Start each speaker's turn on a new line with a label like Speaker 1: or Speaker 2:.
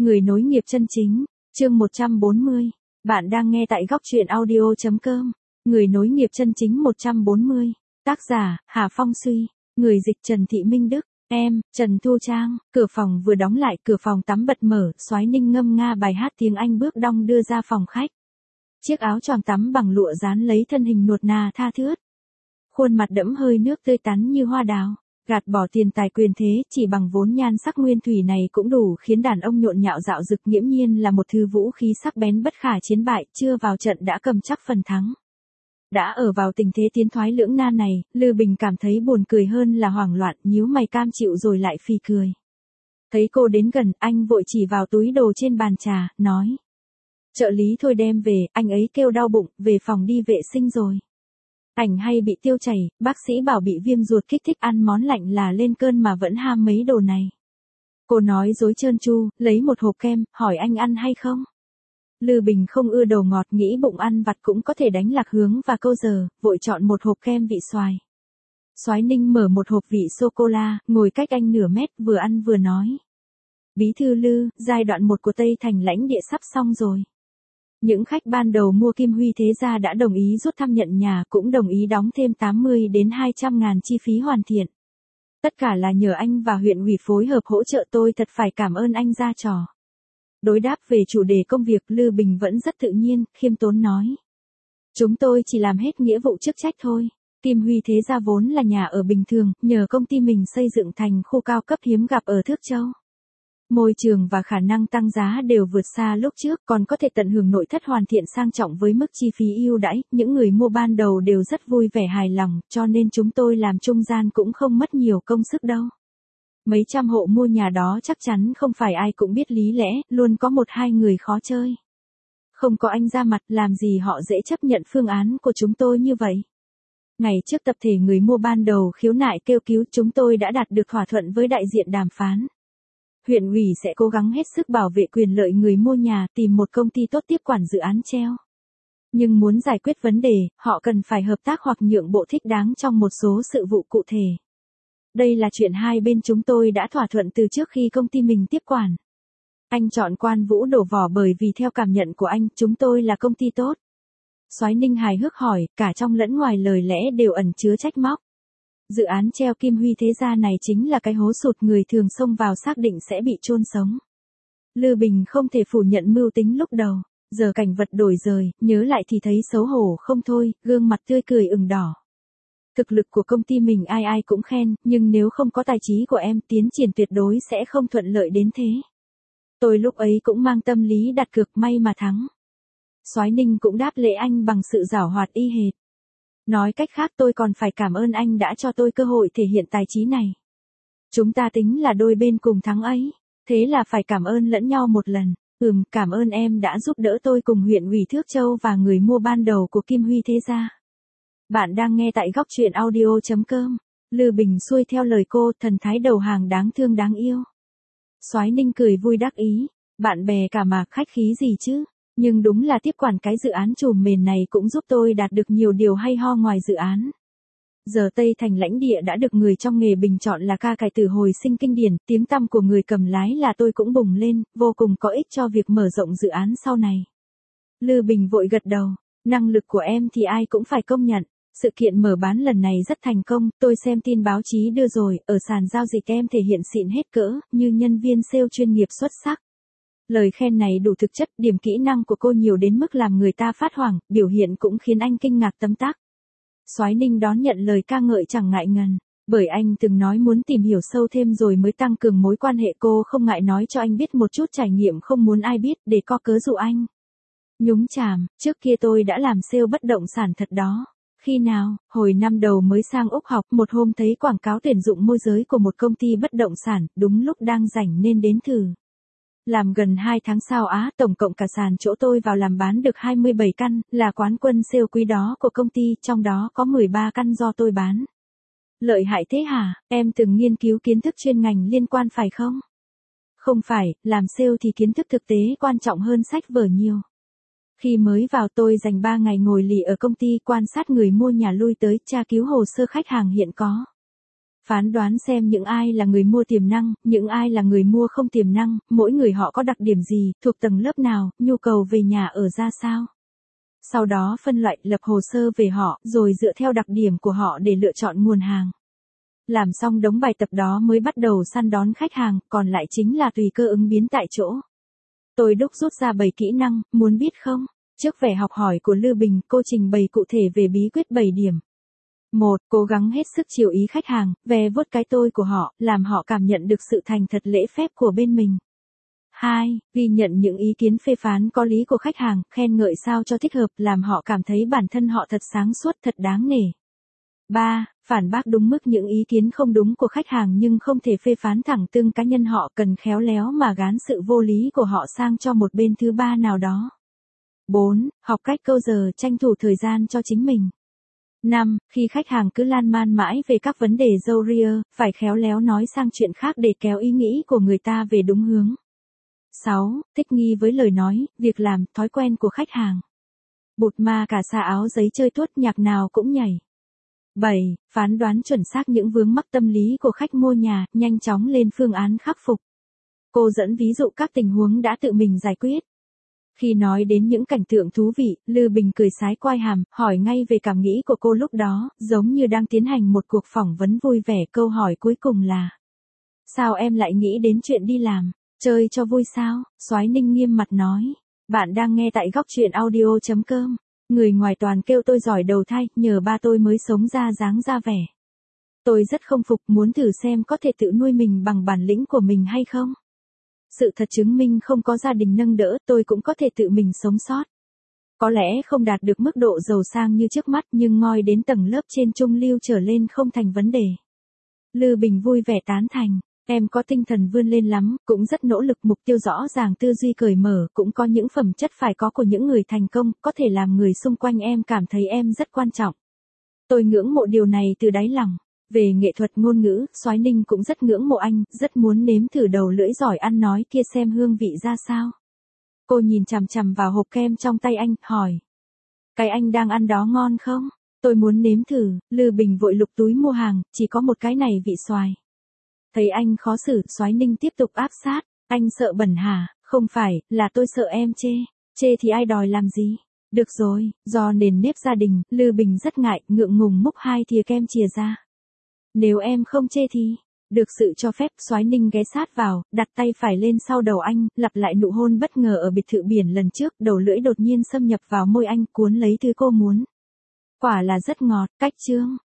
Speaker 1: Người nối nghiệp chân chính, chương 140. Bạn đang nghe tại góc truyện audio.com. Người nối nghiệp chân chính 140. Tác giả, Hà Phong Suy. Người dịch Trần Thị Minh Đức. Em, Trần Thu Trang. Cửa phòng vừa đóng lại, cửa phòng tắm bật mở, Soái Ninh ngâm nga bài hát tiếng Anh bước đong đưa ra phòng khách. Chiếc áo choàng tắm bằng lụa dán lấy thân hình nuột nà tha thướt. Khuôn mặt đẫm hơi nước tươi tắn như hoa đào. Gạt bỏ tiền tài quyền thế, chỉ bằng vốn nhan sắc nguyên thủy này cũng đủ khiến đàn ông nhộn nhạo dạo dực, nghiễm nhiên là một thứ vũ khí sắc bén bất khả chiến bại, chưa vào trận đã cầm chắc phần thắng. Đã ở vào tình thế tiến thoái lưỡng nan này, Lư Bình cảm thấy buồn cười hơn là hoảng loạn, nhíu mày cam chịu rồi lại phì cười. Thấy cô đến gần, anh vội chỉ vào túi đồ trên bàn trà, nói. Trợ lý thôi đem về, anh ấy kêu đau bụng, về phòng đi vệ sinh rồi. Ảnh hay bị tiêu chảy, bác sĩ bảo bị viêm ruột kích thích ăn món lạnh là lên cơn mà vẫn ham mấy đồ này. Cô nói dối trơn tru, lấy một hộp kem, hỏi anh ăn hay không. Lư Bình không ưa đồ ngọt, nghĩ bụng ăn vặt cũng có thể đánh lạc hướng và câu giờ, vội chọn một hộp kem vị xoài. Soái Ninh mở một hộp vị sô-cô-la, ngồi cách anh nửa mét, vừa ăn vừa nói. Bí thư Lư, giai đoạn 1 của Tây Thành lãnh địa sắp xong rồi. Những khách ban đầu mua Kim Huy Thế Gia đã đồng ý rút thăm nhận nhà, cũng đồng ý đóng thêm 80 đến 200 ngàn chi phí hoàn thiện. Tất cả là nhờ anh và huyện ủy phối hợp hỗ trợ, tôi thật phải cảm ơn anh ra trò. Đối đáp về chủ đề công việc, Lư Bình vẫn rất tự nhiên, khiêm tốn nói. Chúng tôi chỉ làm hết nghĩa vụ chức trách thôi. Kim Huy Thế Gia vốn là nhà ở bình thường, nhờ công ty mình xây dựng thành khu cao cấp hiếm gặp ở Thước Châu. Môi trường và khả năng tăng giá đều vượt xa lúc trước, còn có thể tận hưởng nội thất hoàn thiện sang trọng với mức chi phí ưu đãi, những người mua ban đầu đều rất vui vẻ hài lòng, cho nên chúng tôi làm trung gian cũng không mất nhiều công sức đâu. Mấy trăm hộ mua nhà đó chắc chắn không phải ai cũng biết lý lẽ, luôn có một hai người khó chơi. Không có anh ra mặt, làm gì họ dễ chấp nhận phương án của chúng tôi như vậy. Ngày trước tập thể người mua ban đầu khiếu nại kêu cứu, chúng tôi đã đạt được thỏa thuận với đại diện đàm phán. Huyện ủy sẽ cố gắng hết sức bảo vệ quyền lợi người mua nhà, tìm một công ty tốt tiếp quản dự án treo. Nhưng muốn giải quyết vấn đề, họ cần phải hợp tác hoặc nhượng bộ thích đáng trong một số sự vụ cụ thể. Đây là chuyện hai bên chúng tôi đã thỏa thuận từ trước khi công ty mình tiếp quản. Anh chọn Quan Vũ đổ vỏ bởi vì theo cảm nhận của anh, chúng tôi là công ty tốt. Soái Ninh hài hước hỏi, cả trong lẫn ngoài lời lẽ đều ẩn chứa trách móc. Dự án treo Kim Huy Thế Gia này chính là cái hố sụt, người thường xông vào xác định sẽ bị chôn sống. Lư Bình không thể phủ nhận mưu tính lúc đầu, giờ cảnh vật đổi rời, nhớ lại thì thấy xấu hổ không thôi, gương mặt tươi cười ửng đỏ. Thực lực của công ty mình ai ai cũng khen, nhưng nếu không có tài trí của em, tiến triển tuyệt đối sẽ không thuận lợi đến thế. Tôi lúc ấy cũng mang tâm lý đặt cược, may mà thắng. Soái Ninh cũng đáp lễ anh bằng sự giảo hoạt y hệt. Nói cách khác, tôi còn phải cảm ơn anh đã cho tôi cơ hội thể hiện tài trí này. Chúng ta tính là đôi bên cùng thắng ấy, thế là phải cảm ơn lẫn nhau một lần. Cảm ơn em đã giúp đỡ tôi cùng huyện ủy Thước Châu và người mua ban đầu của Kim Huy Thế Gia. Bạn đang nghe tại góc truyện audio.com. Lư Bình xuôi theo lời cô, thần thái đầu hàng đáng thương đáng yêu. Soái Ninh cười vui đắc ý, bạn bè cả mà, khách khí gì chứ. Nhưng đúng là tiếp quản cái dự án trùm mền này cũng giúp tôi đạt được nhiều điều hay ho ngoài dự án. Giờ Tây Thành lãnh địa đã được người trong nghề bình chọn là ca cải tử hồi sinh kinh điển, tiếng tăm của người cầm lái là tôi cũng bùng lên, vô cùng có ích cho việc mở rộng dự án sau này. Lư Bình vội gật đầu, năng lực của em thì ai cũng phải công nhận. Sự kiện mở bán lần này rất thành công, tôi xem tin báo chí đưa rồi, ở sàn giao dịch em thể hiện xịn hết cỡ, như nhân viên sale chuyên nghiệp xuất sắc. Lời khen này đủ thực chất, điểm kỹ năng của cô nhiều đến mức làm người ta phát hoảng, biểu hiện cũng khiến anh kinh ngạc tấm tắc. Soái Ninh đón nhận lời ca ngợi chẳng ngại ngần, bởi anh từng nói muốn tìm hiểu sâu thêm rồi mới tăng cường mối quan hệ, cô không ngại nói cho anh biết một chút trải nghiệm không muốn ai biết để co cớ dụ anh. Nhúng chàm, trước kia tôi đã làm sale bất động sản thật đó. Khi nào, hồi năm đầu mới sang Úc học, một hôm thấy quảng cáo tuyển dụng môi giới của một công ty bất động sản, đúng lúc đang rảnh nên đến thử. Làm gần 2 tháng sau tổng cộng cả sàn chỗ tôi vào làm bán được 27 căn, là quán quân sale quý đó của công ty, trong đó có 13 căn do tôi bán. Lợi hại thế hả, em từng nghiên cứu kiến thức chuyên ngành liên quan phải không? Không phải, làm sale thì kiến thức thực tế quan trọng hơn sách vở nhiều. Khi mới vào tôi dành 3 ngày ngồi lì ở công ty quan sát người mua nhà lui tới, tra cứu hồ sơ khách hàng hiện có. Phán đoán xem những ai là người mua tiềm năng, những ai là người mua không tiềm năng, mỗi người họ có đặc điểm gì, thuộc tầng lớp nào, nhu cầu về nhà ở ra sao. Sau đó phân loại, lập hồ sơ về họ, rồi dựa theo đặc điểm của họ để lựa chọn nguồn hàng. Làm xong đống bài tập đó mới bắt đầu săn đón khách hàng, còn lại chính là tùy cơ ứng biến tại chỗ. Tôi đúc rút ra 7 kỹ năng, muốn biết không? Trước vẻ học hỏi của Lư Bình, cô trình bày cụ thể về bí quyết 7 điểm. 1. Cố gắng hết sức chiều ý khách hàng, ve vuốt cái tôi của họ, làm họ cảm nhận được sự thành thật lễ phép của bên mình. 2. Ghi nhận những ý kiến phê phán có lý của khách hàng, khen ngợi sao cho thích hợp, làm họ cảm thấy bản thân họ thật sáng suốt, thật đáng nể. 3. Phản bác đúng mức những ý kiến không đúng của khách hàng nhưng không thể phê phán thẳng tương cá nhân họ, cần khéo léo mà gán sự vô lý của họ sang cho một bên thứ ba nào đó. 4. Học cách câu giờ, tranh thủ thời gian cho chính mình. 5. Khi khách hàng cứ lan man mãi về các vấn đề râu ria, phải khéo léo nói sang chuyện khác để kéo ý nghĩ của người ta về đúng hướng. 6. Thích nghi với lời nói, việc làm, thói quen của khách hàng. Bụt ma cả xà áo giấy chơi tuốt, nhạc nào cũng nhảy. 7. Phán đoán chuẩn xác những vướng mắc tâm lý của khách mua nhà, nhanh chóng lên phương án khắc phục. Cô dẫn ví dụ các tình huống đã tự mình giải quyết. Khi nói đến những cảnh tượng thú vị, Lư Bình cười sái quai hàm, hỏi ngay về cảm nghĩ của cô lúc đó, giống như đang tiến hành một cuộc phỏng vấn vui vẻ. Câu hỏi cuối cùng là: sao em lại nghĩ đến chuyện đi làm? Chơi cho vui sao? Soái Ninh nghiêm mặt nói. Bạn đang nghe tại góc truyện audio.com. Người ngoài toàn kêu tôi giỏi đầu thai, nhờ ba tôi mới sống ra dáng ra vẻ. Tôi rất không phục, muốn thử xem có thể tự nuôi mình bằng bản lĩnh của mình hay không. Sự thật chứng minh không có gia đình nâng đỡ, tôi cũng có thể tự mình sống sót. Có lẽ không đạt được mức độ giàu sang như trước mắt, nhưng ngoi đến tầng lớp trên trung lưu trở lên không thành vấn đề. Lư Bình vui vẻ tán thành. Em có tinh thần vươn lên lắm, cũng rất nỗ lực, mục tiêu rõ ràng, tư duy cởi mở, cũng có những phẩm chất phải có của những người thành công, có thể làm người xung quanh em cảm thấy em rất quan trọng. Tôi ngưỡng mộ điều này từ đáy lòng. Về nghệ thuật ngôn ngữ, Soái Ninh cũng rất ngưỡng mộ anh, rất muốn nếm thử đầu lưỡi giỏi ăn nói kia xem hương vị ra sao. Cô nhìn chằm chằm vào hộp kem trong tay anh, hỏi. Cái anh đang ăn đó ngon không? Tôi muốn nếm thử. Lư Bình vội lục túi mua hàng, chỉ có một cái này vị xoài. Thấy anh khó xử, Soái Ninh tiếp tục áp sát. Anh sợ bẩn hả? Không phải, là tôi sợ em chê. Chê thì ai đòi làm gì? Được rồi, do nền nếp gia đình, Lư Bình rất ngại, ngượng ngùng múc 2 thìa kem chìa ra. Nếu em không chê thì... Được sự cho phép, Soái Ninh ghé sát vào, đặt tay phải lên sau đầu anh, lặp lại nụ hôn bất ngờ ở biệt thự biển lần trước, đầu lưỡi đột nhiên xâm nhập vào môi anh, cuốn lấy thứ cô muốn. Quả là rất ngọt, cách chương.